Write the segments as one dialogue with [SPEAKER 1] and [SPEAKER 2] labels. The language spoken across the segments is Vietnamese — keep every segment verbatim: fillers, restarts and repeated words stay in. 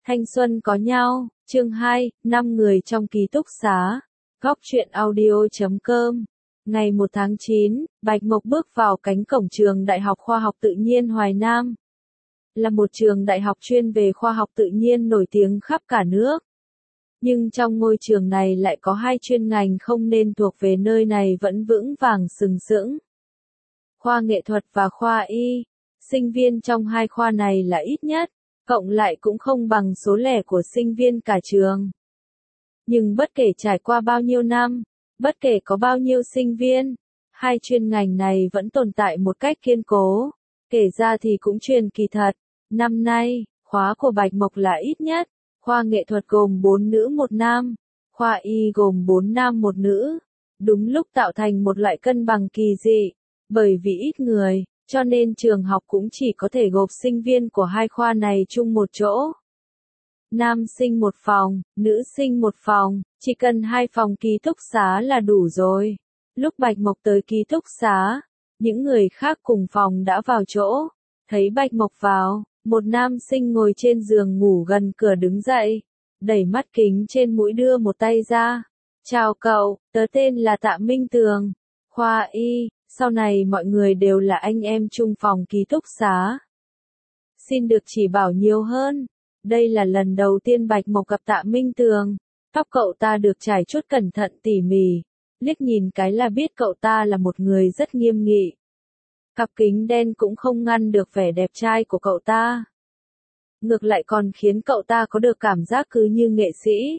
[SPEAKER 1] Thanh xuân có nhau, chương hai, năm người trong ký túc xá. Góc truyện audio chấm com. Ngày một tháng chín, Bạch Mộc bước vào cánh cổng trường Đại học Khoa học Tự nhiên Hoài Nam. Là một trường đại học chuyên về khoa học tự nhiên nổi tiếng khắp cả nước. Nhưng trong ngôi trường này lại có hai chuyên ngành không nên thuộc về nơi này vẫn vững vàng sừng sững. Khoa nghệ thuật và khoa y. Sinh viên trong hai khoa này là ít nhất, cộng lại cũng không bằng số lẻ của sinh viên cả trường. Nhưng bất kể trải qua bao nhiêu năm, bất kể có bao nhiêu sinh viên, hai chuyên ngành này vẫn tồn tại một cách kiên cố. Kể ra thì cũng truyền kỳ thật. Năm nay, khóa của Bạch Mộc là ít nhất, khoa nghệ thuật gồm bốn nữ một nam, khoa y gồm bốn nam một nữ. Đúng lúc tạo thành một loại cân bằng kỳ dị, bởi vì ít người, cho nên trường học cũng chỉ có thể gộp sinh viên của hai khoa này chung một chỗ. Nam sinh một phòng, nữ sinh một phòng, chỉ cần hai phòng ký túc xá là đủ rồi. Lúc Bạch Mộc tới ký túc xá, những người khác cùng phòng đã vào chỗ. Thấy Bạch Mộc vào, một nam sinh ngồi trên giường ngủ gần cửa đứng dậy, đẩy mắt kính trên mũi đưa một tay ra. Chào cậu, tớ tên là Tạ Minh Tường, khoa y, sau này mọi người đều là anh em chung phòng ký túc xá. Xin được chỉ bảo nhiều hơn. Đây là lần đầu tiên Bạch Mộc gặp Tạ Minh Tường. Tóc cậu ta được trải chuốt cẩn thận tỉ mỉ. Liếc nhìn cái là biết cậu ta là một người rất nghiêm nghị. Cặp kính đen cũng không ngăn được vẻ đẹp trai của cậu ta. Ngược lại còn khiến cậu ta có được cảm giác cứ như nghệ sĩ.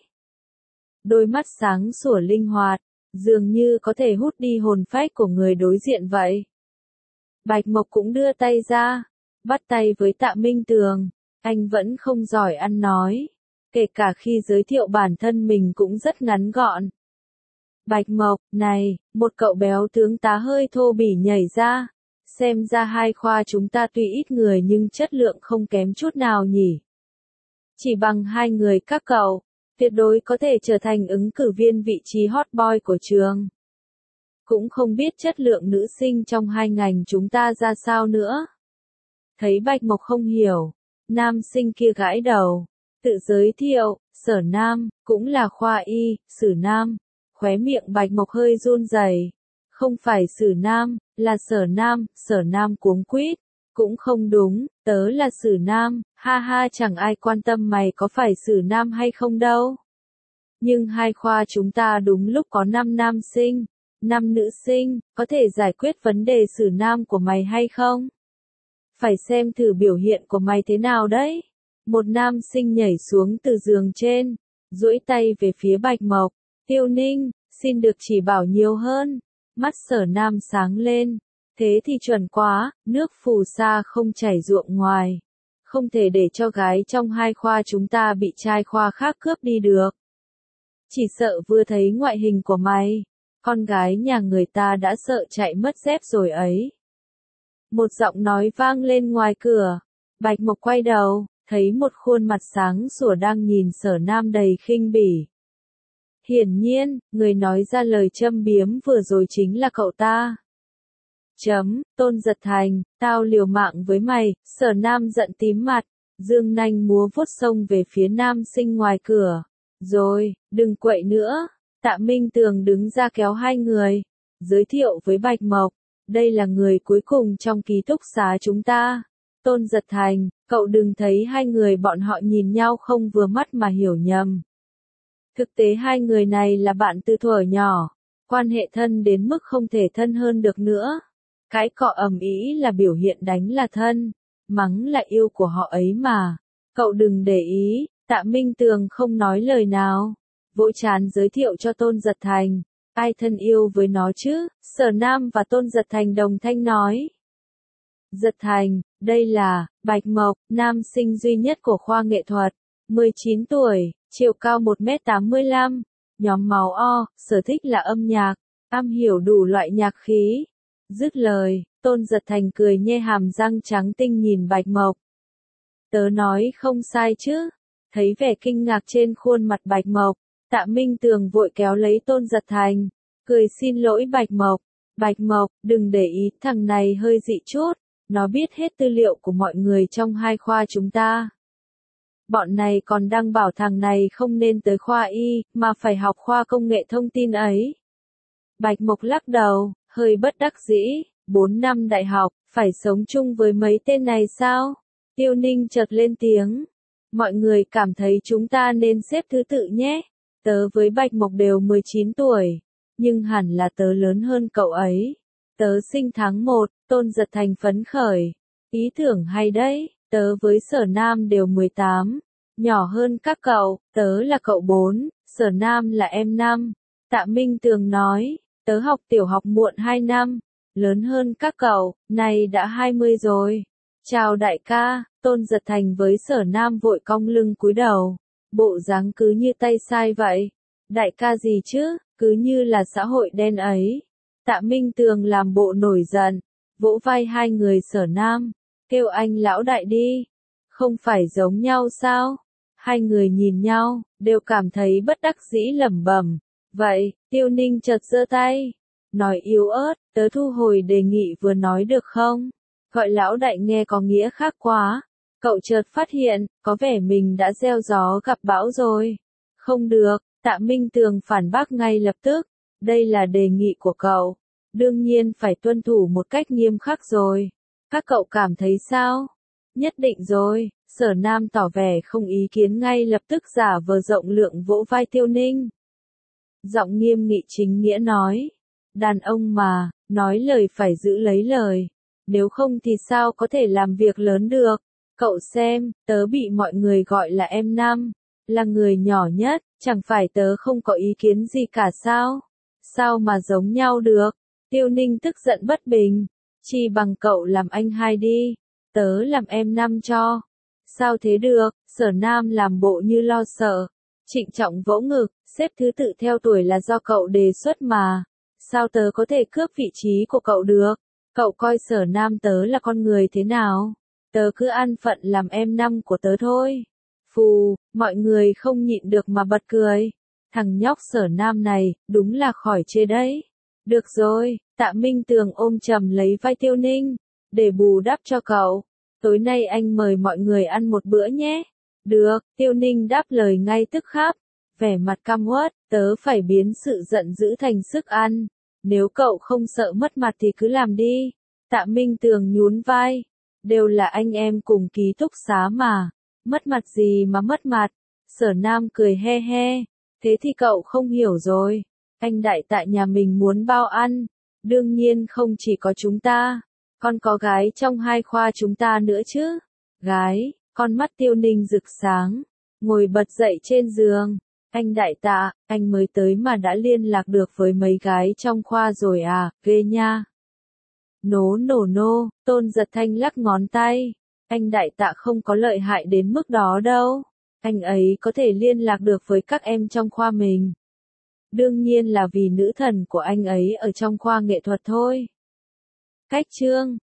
[SPEAKER 1] Đôi mắt sáng sủa linh hoạt, dường như có thể hút đi hồn phách của người đối diện vậy. Bạch Mộc cũng đưa tay ra, bắt tay với Tạ Minh Tường. Anh vẫn không giỏi ăn nói, kể cả khi giới thiệu bản thân mình cũng rất ngắn gọn. Bạch Mộc, này, một cậu béo tướng tá hơi thô bỉ nhảy ra. Xem ra hai khoa chúng ta tuy ít người nhưng chất lượng không kém chút nào nhỉ. Chỉ bằng hai người các cậu, tuyệt đối có thể trở thành ứng cử viên vị trí hot boy của trường. Cũng không biết chất lượng nữ sinh trong hai ngành chúng ta ra sao nữa. Thấy Bạch Mộc không hiểu, nam sinh kia gãi đầu, tự giới thiệu, Sở Nam, cũng là khoa y, Sử Nam. Khóe miệng Bạch Mộc hơi run rẩy. Không phải Sử Nam, là Sở Nam. Sở Nam cuống quýt. Cũng không đúng, tớ là Sử Nam, ha ha, chẳng ai quan tâm mày có phải Sử Nam hay không đâu. Nhưng hai khoa chúng ta đúng lúc có năm nam sinh, năm nữ sinh, có thể giải quyết vấn đề Sử Nam của mày hay không? Phải xem thử biểu hiện của mày thế nào đấy. Một nam sinh nhảy xuống từ giường trên, duỗi tay về phía Bạch Mộc. Tiêu Ninh, xin được chỉ bảo nhiều hơn. Mắt Sở Nam sáng lên. Thế thì chuẩn quá, nước phù sa không chảy ruộng ngoài. Không thể để cho gái trong hai khoa chúng ta bị trai khoa khác cướp đi được. Chỉ sợ vừa thấy ngoại hình của mày, con gái nhà người ta đã sợ chạy mất dép rồi ấy. Một giọng nói vang lên ngoài cửa. Bạch Mộc quay đầu, thấy một khuôn mặt sáng sủa đang nhìn Sở Nam đầy khinh bỉ. Hiển nhiên, người nói ra lời châm biếm vừa rồi chính là cậu ta. Chấm, Tôn Giật Thành, tao liều mạng với mày. Sở Nam giận tím mặt, dương nanh múa vuốt xông về phía nam sinh ngoài cửa. Rồi, đừng quậy nữa. Tạ Minh Tường đứng ra kéo hai người, giới thiệu với Bạch Mộc. Đây là người cuối cùng trong ký túc xá chúng ta. Tôn Giật Thành, cậu đừng thấy hai người bọn họ nhìn nhau không vừa mắt mà hiểu nhầm. Thực tế hai người này là bạn từ thuở nhỏ, quan hệ thân đến mức không thể thân hơn được nữa. Cái cọ ầm ĩ là biểu hiện đánh là thân, mắng là yêu của họ ấy mà. Cậu đừng để ý. Tạ Minh Tường không nói lời nào, vỗ trán giới thiệu cho Tôn Giật Thành. Ai thân yêu với nó chứ? Sở Nam và Tôn Giật Thành đồng thanh nói. Giật Thành, đây là Bạch Mộc, nam sinh duy nhất của khoa nghệ thuật, mười chín tuổi, chiều cao một mét tám mươi lăm, nhóm máu O, sở thích là âm nhạc, am hiểu đủ loại nhạc khí. Dứt lời, Tôn Giật Thành cười nhe hàm răng trắng tinh nhìn Bạch Mộc. Tớ nói không sai chứ? Thấy vẻ kinh ngạc trên khuôn mặt Bạch Mộc, Tạ Minh Tường vội kéo lấy Tôn Giật Thành, cười xin lỗi Bạch Mộc. Bạch Mộc, đừng để ý, thằng này hơi dị chút, nó biết hết tư liệu của mọi người trong hai khoa chúng ta. Bọn này còn đang bảo thằng này không nên tới khoa y, mà phải học khoa công nghệ thông tin ấy. Bạch Mộc lắc đầu, hơi bất đắc dĩ, bốn năm đại học, phải sống chung với mấy tên này sao? Tiêu Ninh chợt lên tiếng. Mọi người cảm thấy chúng ta nên xếp thứ tự nhé. Tớ với Bạch Mộc đều mười chín tuổi, nhưng hẳn là tớ lớn hơn cậu ấy. Tớ sinh tháng một, Tôn Giật Thành phấn khởi. Ý tưởng hay đấy, tớ với Sở Nam đều mười tám, nhỏ hơn các cậu, tớ là cậu bốn, Sở Nam là em năm. Tạ Minh Tường nói, tớ học tiểu học muộn hai năm, lớn hơn các cậu, nay đã hai mươi rồi. Chào đại ca, Tôn Giật Thành với Sở Nam vội cong lưng cúi đầu, bộ dáng cứ như tay sai vậy. Đại ca gì chứ, cứ như là xã hội đen ấy. Tạ Minh Tường làm bộ nổi giận, vỗ vai hai người Sở Nam, kêu anh lão đại đi. Không phải giống nhau sao? Hai người nhìn nhau, đều cảm thấy bất đắc dĩ lẩm bẩm. Vậy, Tiêu Ninh chợt giơ tay, nói yếu ớt, tớ thu hồi đề nghị vừa nói được không? Gọi lão đại nghe có nghĩa khác quá. Cậu chợt phát hiện, có vẻ mình đã gieo gió gặp bão rồi. Không được, Tạ Minh Tường phản bác ngay lập tức. Đây là đề nghị của cậu. Đương nhiên phải tuân thủ một cách nghiêm khắc rồi. Các cậu cảm thấy sao? Nhất định rồi. Sở Nam tỏ vẻ không ý kiến ngay lập tức giả vờ rộng lượng vỗ vai Tiêu Ninh. Giọng nghiêm nghị chính nghĩa nói. Đàn ông mà, nói lời phải giữ lấy lời. Nếu không thì sao có thể làm việc lớn được? Cậu xem, tớ bị mọi người gọi là em năm, là người nhỏ nhất, chẳng phải tớ không có ý kiến gì cả sao? Sao mà giống nhau được? Tiêu Ninh tức giận bất bình. Chi bằng cậu làm anh hai đi, tớ làm em năm cho. Sao thế được? Sở Nam làm bộ như lo sợ. Trịnh trọng vỗ ngực, xếp thứ tự theo tuổi là do cậu đề xuất mà. Sao tớ có thể cướp vị trí của cậu được? Cậu coi Sở Nam tớ là con người thế nào? Tớ cứ an phận làm em năm của tớ thôi. Phù, mọi người không nhịn được mà bật cười. Thằng nhóc Sở Nam này, đúng là khỏi chê đấy. Được rồi, Tạ Minh Tường ôm chầm lấy vai Tiêu Ninh. Để bù đắp cho cậu, tối nay anh mời mọi người ăn một bữa nhé. Được, Tiêu Ninh đáp lời ngay tức khắc. Vẻ mặt căm uất, tớ phải biến sự giận dữ thành sức ăn. Nếu cậu không sợ mất mặt thì cứ làm đi. Tạ Minh Tường nhún vai. Đều là anh em cùng ký túc xá mà. Mất mặt gì mà mất mặt. Sở Nam cười he he. Thế thì cậu không hiểu rồi. Anh đại tại nhà mình muốn bao ăn. Đương nhiên không chỉ có chúng ta. Còn có gái trong hai khoa chúng ta nữa chứ. Gái, con mắt Tiêu Ninh rực sáng. Ngồi bật dậy trên giường. Anh đại tạ, anh mới tới mà đã liên lạc được với mấy gái trong khoa rồi à, ghê nha. Nố nổ nô, Tôn Giật Thanh lắc ngón tay. Anh đại tạ không có lợi hại đến mức đó đâu. Anh ấy có thể liên lạc được với các em trong khoa mình. Đương nhiên là vì nữ thần của anh ấy ở trong khoa nghệ thuật thôi. Cách chương